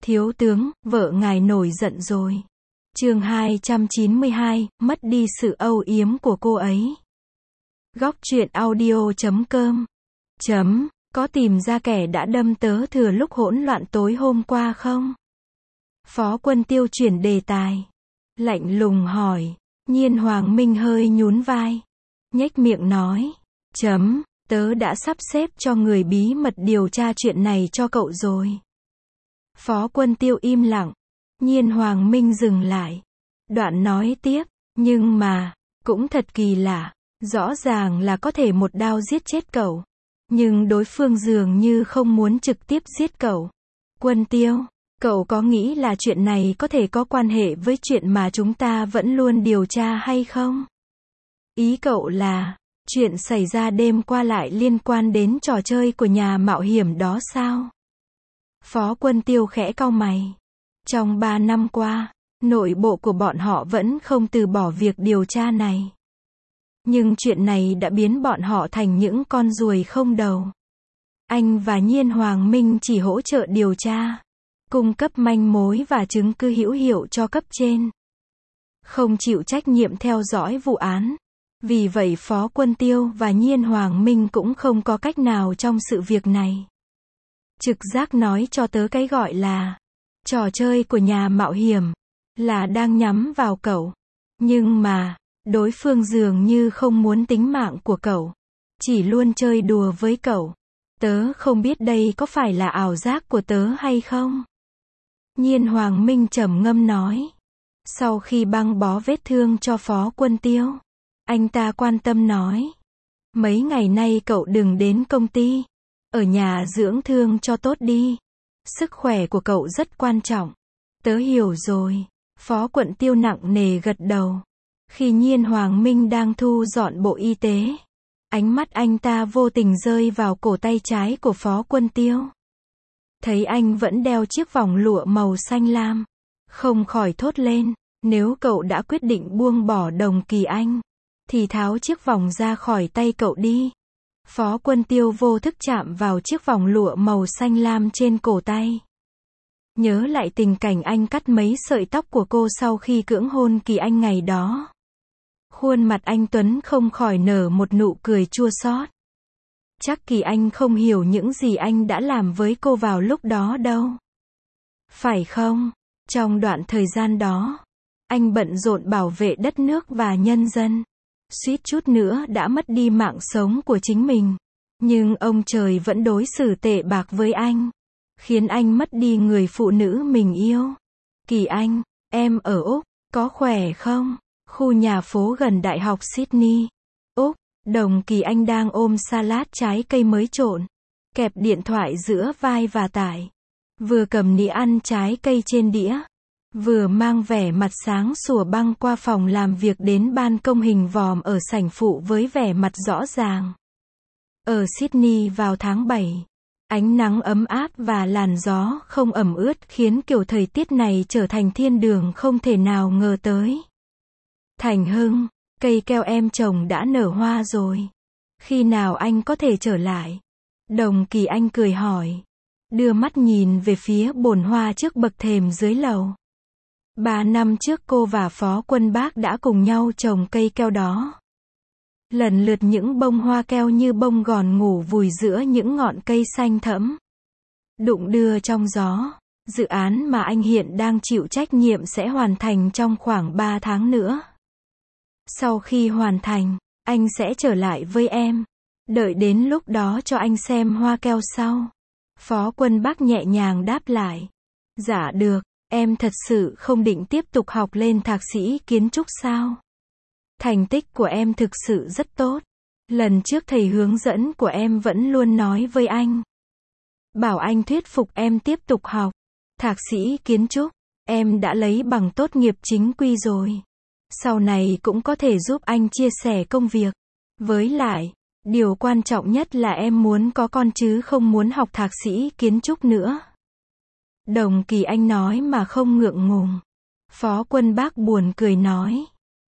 Thiếu tướng, vợ ngài nổi giận rồi. Chương 292, mất đi sự âu yếm của cô ấy. Góc truyện audio.com. Có tìm ra kẻ đã đâm tớ thừa lúc hỗn loạn tối hôm qua không? Phó Quân Tiêu chuyển đề tài. Lạnh lùng hỏi. Nhiên Hoàng Minh hơi nhún vai. Nhếch miệng nói. Tớ đã sắp xếp cho người bí mật điều tra chuyện này cho cậu rồi. Phó Quân Tiêu im lặng. Nhiên Hoàng Minh dừng lại. Đoạn nói tiếp. Nhưng mà, cũng thật kỳ lạ. Rõ ràng là có thể một đao giết chết cậu. Nhưng đối phương dường như không muốn trực tiếp giết cậu. Quân Tiêu, cậu có nghĩ là chuyện này có thể có quan hệ với chuyện mà chúng ta vẫn luôn điều tra hay không? Ý cậu là, chuyện xảy ra đêm qua lại liên quan đến trò chơi của nhà mạo hiểm đó sao? Phó Quân Tiêu khẽ cau mày. Trong 3 năm qua, nội bộ của bọn họ vẫn không từ bỏ việc điều tra này. Nhưng chuyện này đã biến bọn họ thành những con ruồi không đầu. Anh và Nhiên Hoàng Minh chỉ hỗ trợ điều tra, cung cấp manh mối và chứng cứ hữu hiệu cho cấp trên. Không chịu trách nhiệm theo dõi vụ án. Vì vậy Phó Quân Tiêu và Nhiên Hoàng Minh cũng không có cách nào trong sự việc này. Trực giác nói cho tớ cái gọi là trò chơi của nhà mạo hiểm là đang nhắm vào cậu. Nhưng mà, đối phương dường như không muốn tính mạng của cậu. Chỉ luôn chơi đùa với cậu. Tớ không biết đây có phải là ảo giác của tớ hay không? Nhiên Hoàng Minh trầm ngâm nói. Sau khi băng bó vết thương cho Phó Quân Tiêu, anh ta quan tâm nói. Mấy ngày nay cậu đừng đến công ty. Ở nhà dưỡng thương cho tốt đi. Sức khỏe của cậu rất quan trọng. Tớ hiểu rồi. Phó Quân Tiêu nặng nề gật đầu. Khi Nhiên Hoàng Minh đang thu dọn bộ y tế, ánh mắt anh ta vô tình rơi vào cổ tay trái của Phó Quân Tiêu. Thấy anh vẫn đeo chiếc vòng lụa màu xanh lam, không khỏi thốt lên, nếu cậu đã quyết định buông bỏ Đồng Kỳ Anh, thì tháo chiếc vòng ra khỏi tay cậu đi. Phó Quân Tiêu vô thức chạm vào chiếc vòng lụa màu xanh lam trên cổ tay. Nhớ lại tình cảnh anh cắt mấy sợi tóc của cô sau khi cưỡng hôn Kỳ Anh ngày đó. Khuôn mặt anh Tuấn không khỏi nở một nụ cười chua xót. Chắc Kỳ Anh không hiểu những gì anh đã làm với cô vào lúc đó đâu. Phải không? Trong đoạn thời gian đó, anh bận rộn bảo vệ đất nước và nhân dân. Suýt chút nữa đã mất đi mạng sống của chính mình. Nhưng ông trời vẫn đối xử tệ bạc với anh. Khiến anh mất đi người phụ nữ mình yêu. Kỳ Anh, em ở Úc, có khỏe không? Khu nhà phố gần Đại học Sydney, Úc. Đồng Kỳ Anh đang ôm salad trái cây mới trộn, kẹp điện thoại giữa vai và tải. Vừa cầm nĩa ăn trái cây trên đĩa, vừa mang vẻ mặt sáng sủa băng qua phòng làm việc đến ban công hình vòm ở sảnh phụ với vẻ mặt rõ ràng. Ở Sydney vào tháng 7, ánh nắng ấm áp và làn gió không ẩm ướt khiến kiểu thời tiết này trở thành thiên đường không thể nào ngờ tới. Thành Hưng, cây keo em trồng đã nở hoa rồi. Khi nào anh có thể trở lại? Đồng Kỳ Anh cười hỏi. Đưa mắt nhìn về phía bồn hoa trước bậc thềm dưới lầu. 3 năm trước cô và Phó Quân Bác đã cùng nhau trồng cây keo đó. Lần lượt những bông hoa keo như bông gòn ngủ vùi giữa những ngọn cây xanh thẫm. Đụng đưa trong gió. Dự án mà anh hiện đang chịu trách nhiệm sẽ hoàn thành trong khoảng 3 tháng nữa. Sau khi hoàn thành, anh sẽ trở lại với em. Đợi đến lúc đó cho anh xem hoa keo sau. Phó Quân Bác nhẹ nhàng đáp lại. Dạ được, em thật sự không định tiếp tục học lên thạc sĩ kiến trúc sao? Thành tích của em thực sự rất tốt. Lần trước thầy hướng dẫn của em vẫn luôn nói với anh. Bảo anh thuyết phục em tiếp tục học. Thạc sĩ kiến trúc, em đã lấy bằng tốt nghiệp chính quy rồi. Sau này cũng có thể giúp anh chia sẻ công việc. Với lại, điều quan trọng nhất là em muốn có con chứ không muốn học thạc sĩ kiến trúc nữa. Đồng Kỳ Anh nói mà không ngượng ngùng. Phó Quân Bác buồn cười nói.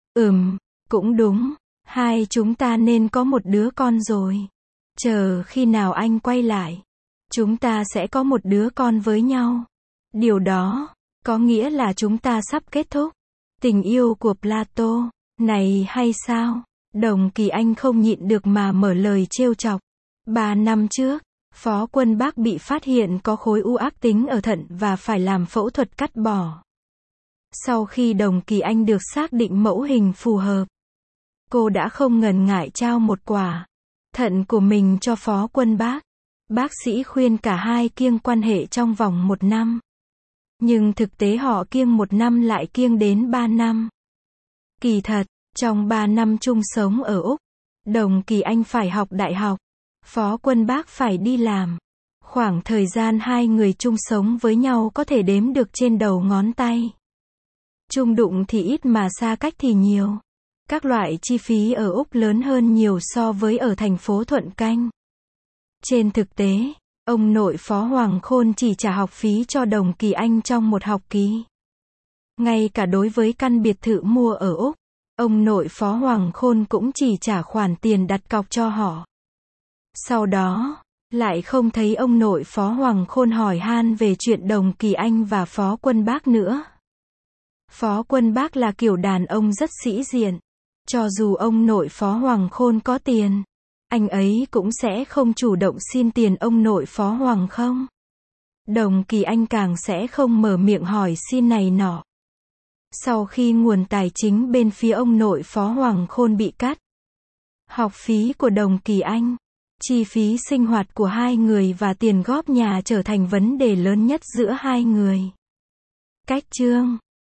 Cũng đúng. Hai chúng ta nên có một đứa con rồi. Chờ khi nào anh quay lại, chúng ta sẽ có một đứa con với nhau. Điều đó có nghĩa là chúng ta sắp kết thúc tình yêu của Plato này hay sao? Đồng Kỳ Anh không nhịn được mà mở lời trêu chọc. 3 năm trước, Phó Quân Bác bị phát hiện có khối u ác tính ở thận và phải làm phẫu thuật cắt bỏ. Sau khi Đồng Kỳ Anh được xác định mẫu hình phù hợp, cô đã không ngần ngại trao một quả thận của mình cho Phó Quân Bác. Bác sĩ khuyên cả hai kiêng quan hệ trong vòng 1 năm. Nhưng thực tế họ kiêng 1 năm lại kiêng đến 3 năm. Kỳ thật, trong 3 năm chung sống ở Úc, Đồng Kỳ Anh phải học đại học, Phó Quân Bác phải đi làm. Khoảng thời gian hai người chung sống với nhau có thể đếm được trên đầu ngón tay. Chung đụng thì ít mà xa cách thì nhiều. Các loại chi phí ở Úc lớn hơn nhiều so với ở thành phố Thuận Canh. Trên thực tế, ông nội Phó Hoàng Khôn chỉ trả học phí cho Đồng Kỳ Anh trong một học kỳ. Ngay cả đối với căn biệt thự mua ở Úc, ông nội Phó Hoàng Khôn cũng chỉ trả khoản tiền đặt cọc cho họ. Sau đó, lại không thấy ông nội Phó Hoàng Khôn hỏi han về chuyện Đồng Kỳ Anh và Phó Quân Bác nữa. Phó Quân Bác là kiểu đàn ông rất sĩ diện. Cho dù ông nội Phó Hoàng Khôn có tiền, anh ấy cũng sẽ không chủ động xin tiền ông nội Phó Hoàng không. Đồng Kỳ Anh càng sẽ không mở miệng hỏi xin này nọ. Sau khi nguồn tài chính bên phía ông nội Phó Hoàng Khôn bị cắt, học phí của Đồng Kỳ Anh, chi phí sinh hoạt của hai người và tiền góp nhà trở thành vấn đề lớn nhất giữa hai người. Cách chương